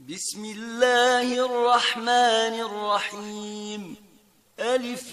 بسم الله الرحمن الرحيم. ألف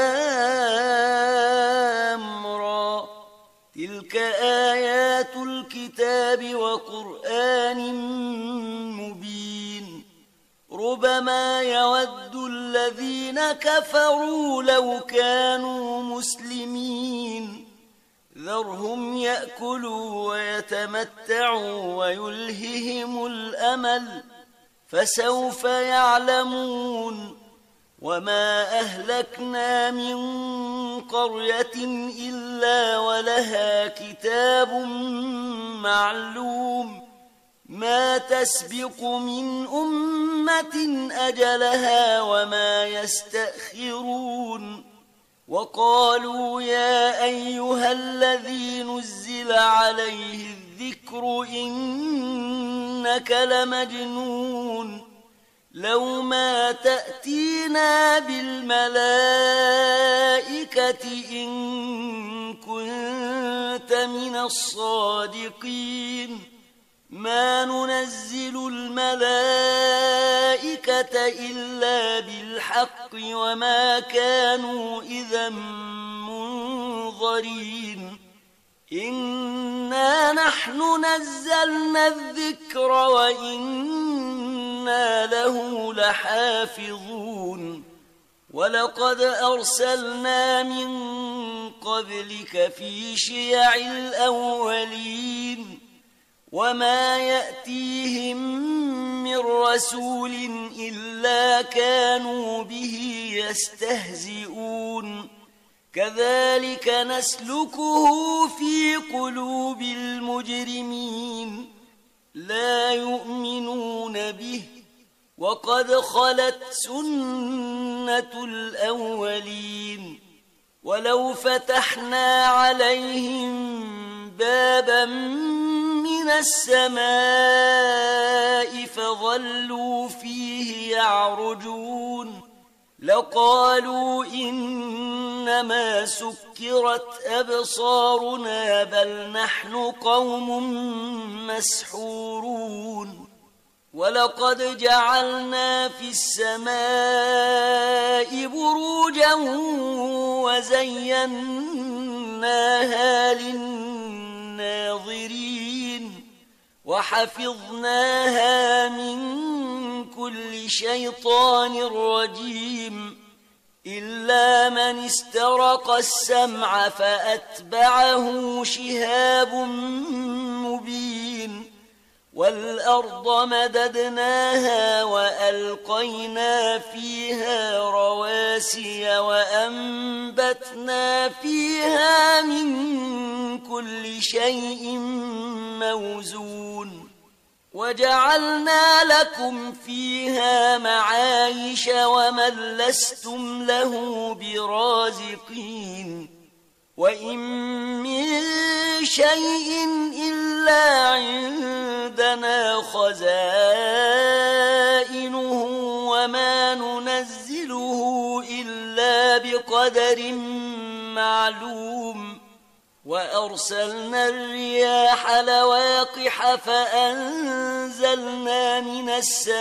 لام را. تلك آيات الكتاب وقرآن مبين. ربما يود الذين كفروا لو كانوا مسلمين. ذرهم يأكلوا ويتمتعوا ويلههم الأمل فسوف يعلمون. وما أهلكنا من قرية إلا ولها كتاب معلوم. ما تسبق من أمة أجلها وما يستأخرون. وقالوا يا أيها الذي نزل عليه الذكر إنك لمجنون. لو ما تأتينا بالملائكة إن كنت من الصادقين. ما ننزل الملائكة إلا بالحق وما كانوا إذا منظرين. إنا نحن نزلنا الذكر وإنا له لحافظون. ولقد أرسلنا من قبلك في شيع الأولين. وما يأتيهم من رسول إلا كانوا به يستهزئون. كذلك نسلكه في قلوب المجرمين. لا يؤمنون به وقد خلت سنة الأولين. ولو فتحنا عليهم بابا من السماء فظلوا فيه يعرجون لقالوا إنما سكرت أبصارنا بل نحن قوم مسحورون. ولقد جعلنا في السماء بروجا وزيناها للناظرين وحفظناها من كل شيطان رجيم إلا من استرق السمع فأتبعه شهاب مبين. والأرض مددناها وألقينا فيها رواسي وأنبتنا فيها من كل شيء موزون. وجعلنا لكم فيها معايش ومن لستم له برازقين. وإن من شيء إلا عندنا خزائنه وما ننزله إلا بقدر معلوم. وأرسلنا الرياح لواقح فأنزلنا من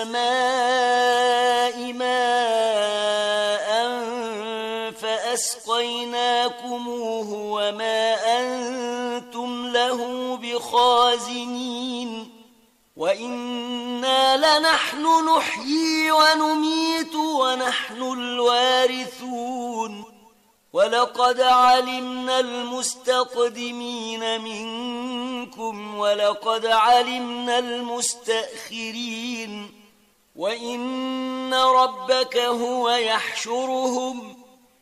السماء ماء فأسقيناكموه وما أنتم له بخازنين. وإنا لنحن نحيي ونميت ونحن الوارثون. ولقد علمنا المستقدمين منكم ولقد علمنا المستأخرين. وإن ربك هو يحشرهم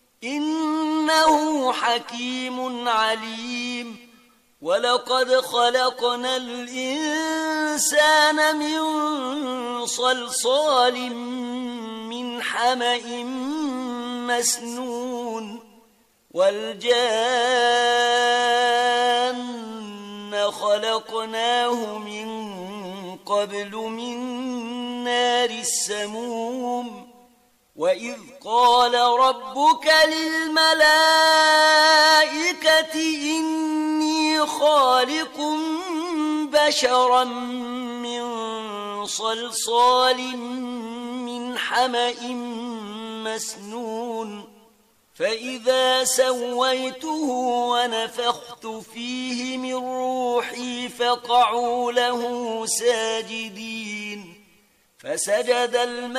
إنه حكيم عليم. ولقد خلقنا الإنسان من صلصال من حمأ مسنون. والجان خلقناه من قبل من نار السموم. وإذ قال ربك للملائكة إني خالق بشرا من صلصال من حمأ مسنون فإذا سويته ونفخت فيه من روحي فقعوا له ساجدين فسجد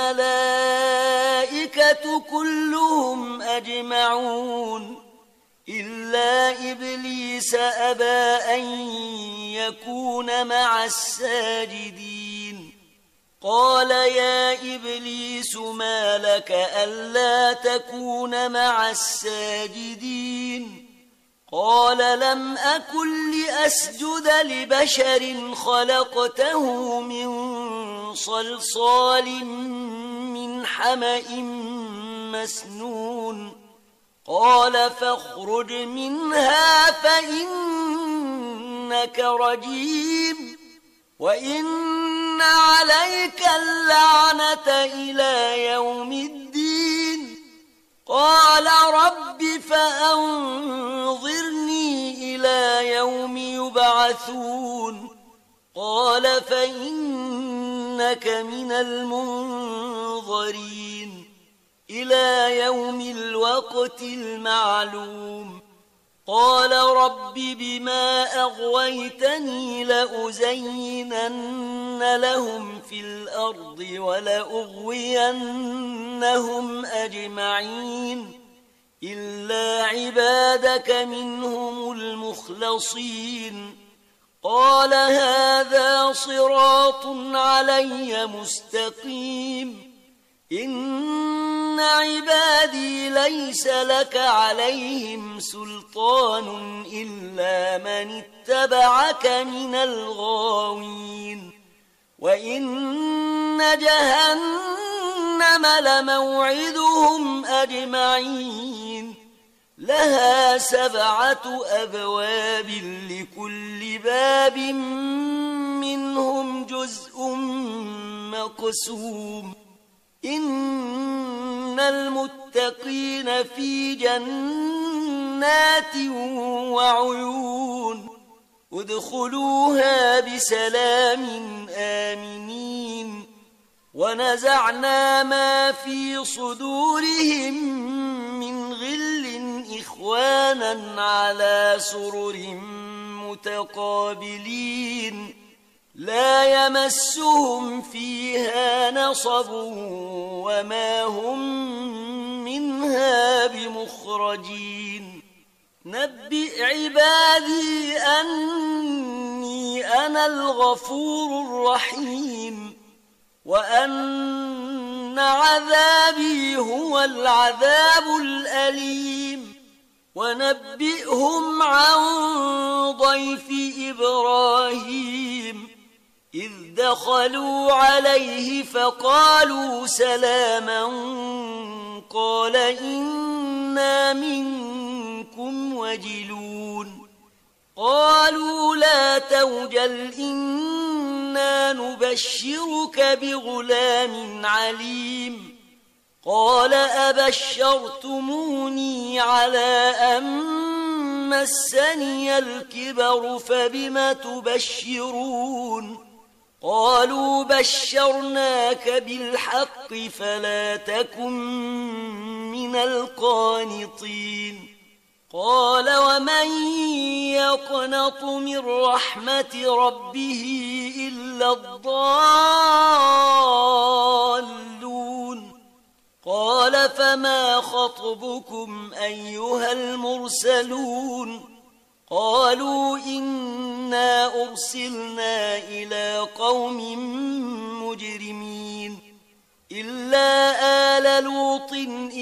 الملائكة كلهم أجمعون إلا إبليس أبى أن يكون مع الساجدين قال يا إبليس ما لك ألا تكون مع الساجدين قال لم أكن لأسجد لبشر خلقته من صلصال من حمأ مسنون قال فاخرج منها فإنك رجيم وإن عليك اللعنة إلى يوم الدين قال رب فأنظرني إلى يوم يبعثون قال فإنك من المنظرين إلى يوم الوقت المعلوم قال رب بما أغويتني لأزينن لهم في الأرض ولأغوينهم أجمعين إلا عبادك منهم المخلصين قال هذا صراط علي مستقيم إن عبادي ليس لك عليهم سلطان إلا من اتبعك من الغاوين وإن جهنم لموعدهم أجمعين لها 7 أبواب لكل باب منهم جزء مقسوم إن المتقين في جنات وعيون ادخلوها بسلام آمنين ونزعنا ما في صدورهم من غل إخوانا على سرر متقابلين لا يمسهم فيها نصب وما هم منها بمخرجين نبئ عبادي أني أنا الغفور الرحيم وأن عذابي هو العذاب الأليم ونبئهم عن ضيف إبراهيم إذ دخلوا عليه فقالوا سلاما قال إنا منكم وجلون قالوا لا توجل إنا نبشرك بغلام عليم قال أبشرتموني على أن مسني الكبر فبم تبشرون قالوا بشرناك بالحق فلا تكن من القانطين قال ومن يقنط من رحمة ربه إلا الضالون قال فما خطبكم أيها المرسلون قالوا إنا أرسلنا إلى قوم مجرمين إلا آل لوط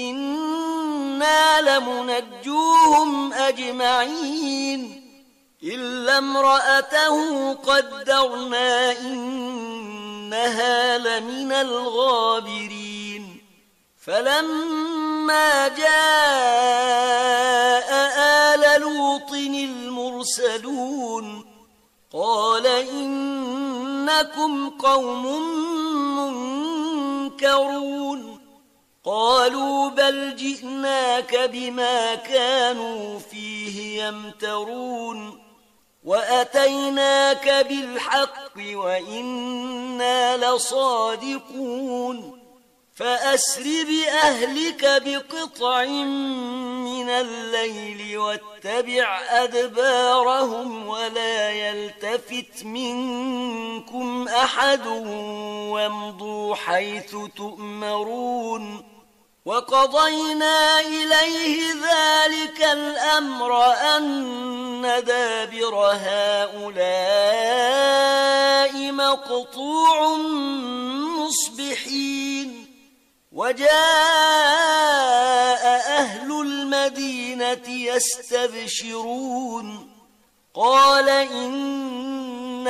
إنا لمنجوهم أجمعين إلا امرأته قدرنا إنها لمن الغابرين فلما جاء آل لوط المرسلون قال إنكم قوم منكرون قالوا بل جئناك بما كانوا فيه يمترون وأتيناك بالحق وإنا لصادقون فأسر بأهلك بقطع من الليل واتبع أدبارهم ولا يلتفت منكم أحد وامضوا حيث تؤمرون وقضينا إليه ذلك الأمر أن دابر هؤلاء مقطوع مصبحين وجاء أهل المدينة يستبشرون قال إن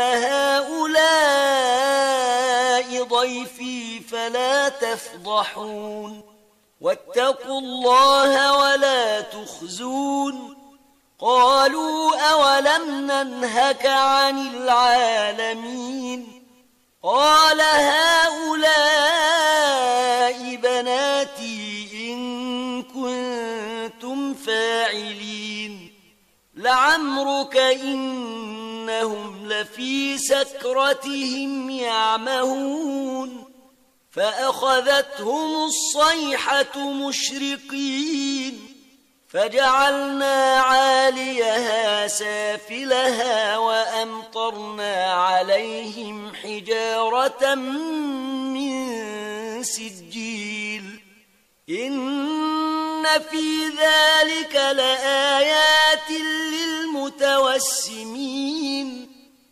هؤلاء ضيفي فلا تفضحون واتقوا الله ولا تخزون قالوا أولم ننهك عن العالمين قال هؤلاء بناتي إن كنتم فاعلين لعمرك إنهم لفي سكرتهم يعمهون فأخذتهم الصيحة مشرقين فجعلنا عاليها سافلها وأمطرنا عليهم حجارة من سجيل إن في ذلك لآيات للمتوسمين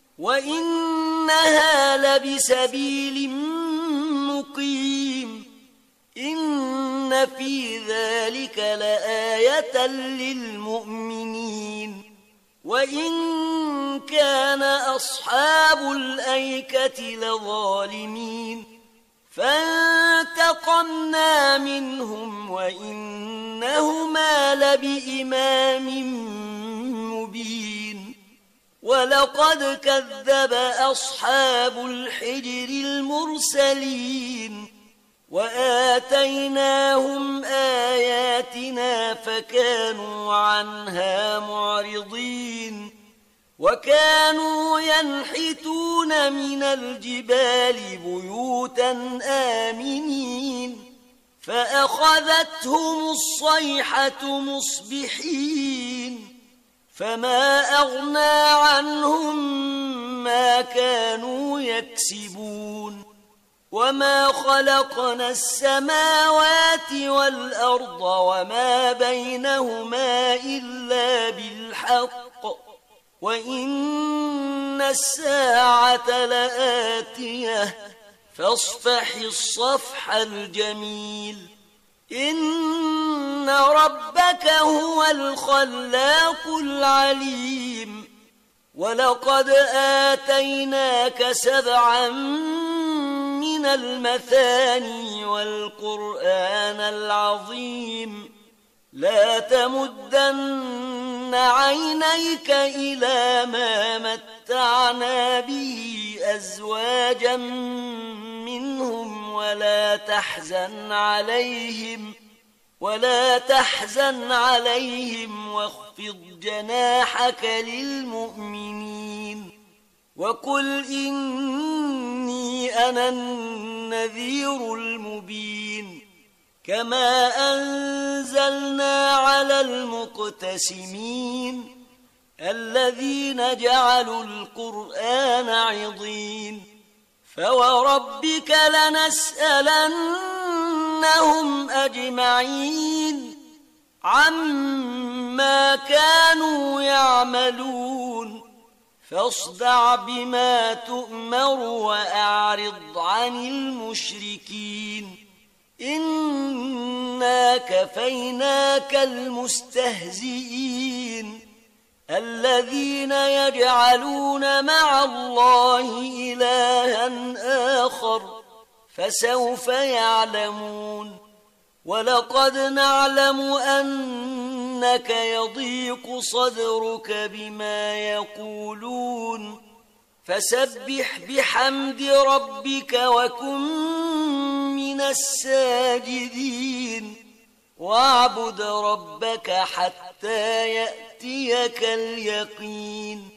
وإنها لبسبيل مقيم إن في ذلك لآية للمؤمنين وإن كان أصحاب الأيكة لظالمين فانتقمنا منهم وإنهما لبإمام مبين ولقد كذب أصحاب الحجر المرسلين وآتيناهم آياتنا فكانوا عنها معرضين وكانوا ينحتون من الجبال بيوتا آمنين فأخذتهم الصيحة مصبحين فما أغنى عنهم ما كانوا يكسبون وما خلقنا السماوات والأرض وما بينهما إلا بالحق وإن الساعة لآتية فاصفح الصفح الجميل إن ربك هو الخلاق العليم ولقد آتيناك 7 من المثاني والقرآن العظيم لا تمدن عينيك إلى ما متعنا به أزواجا منهم ولا تحزن عليهم واخفض جناحك للمؤمنين وقل إني أنا النذير المبين كما أنزلنا على المقتسمين الذين جعلوا القرآن عضين فوربك لنسألنهم أجمعين عما كانوا يعملون فاصدع بما تؤمر وأعرض عن المشركين إنا كفيناك المستهزئين الذين يجعلون مع الله إلها آخر فسوف يعلمون ولقد نعلم أنك يضيق صدرك بما يقولون فسبح بحمد ربك وكن من الساجدين واعبد ربك حتى يأتيك اليقين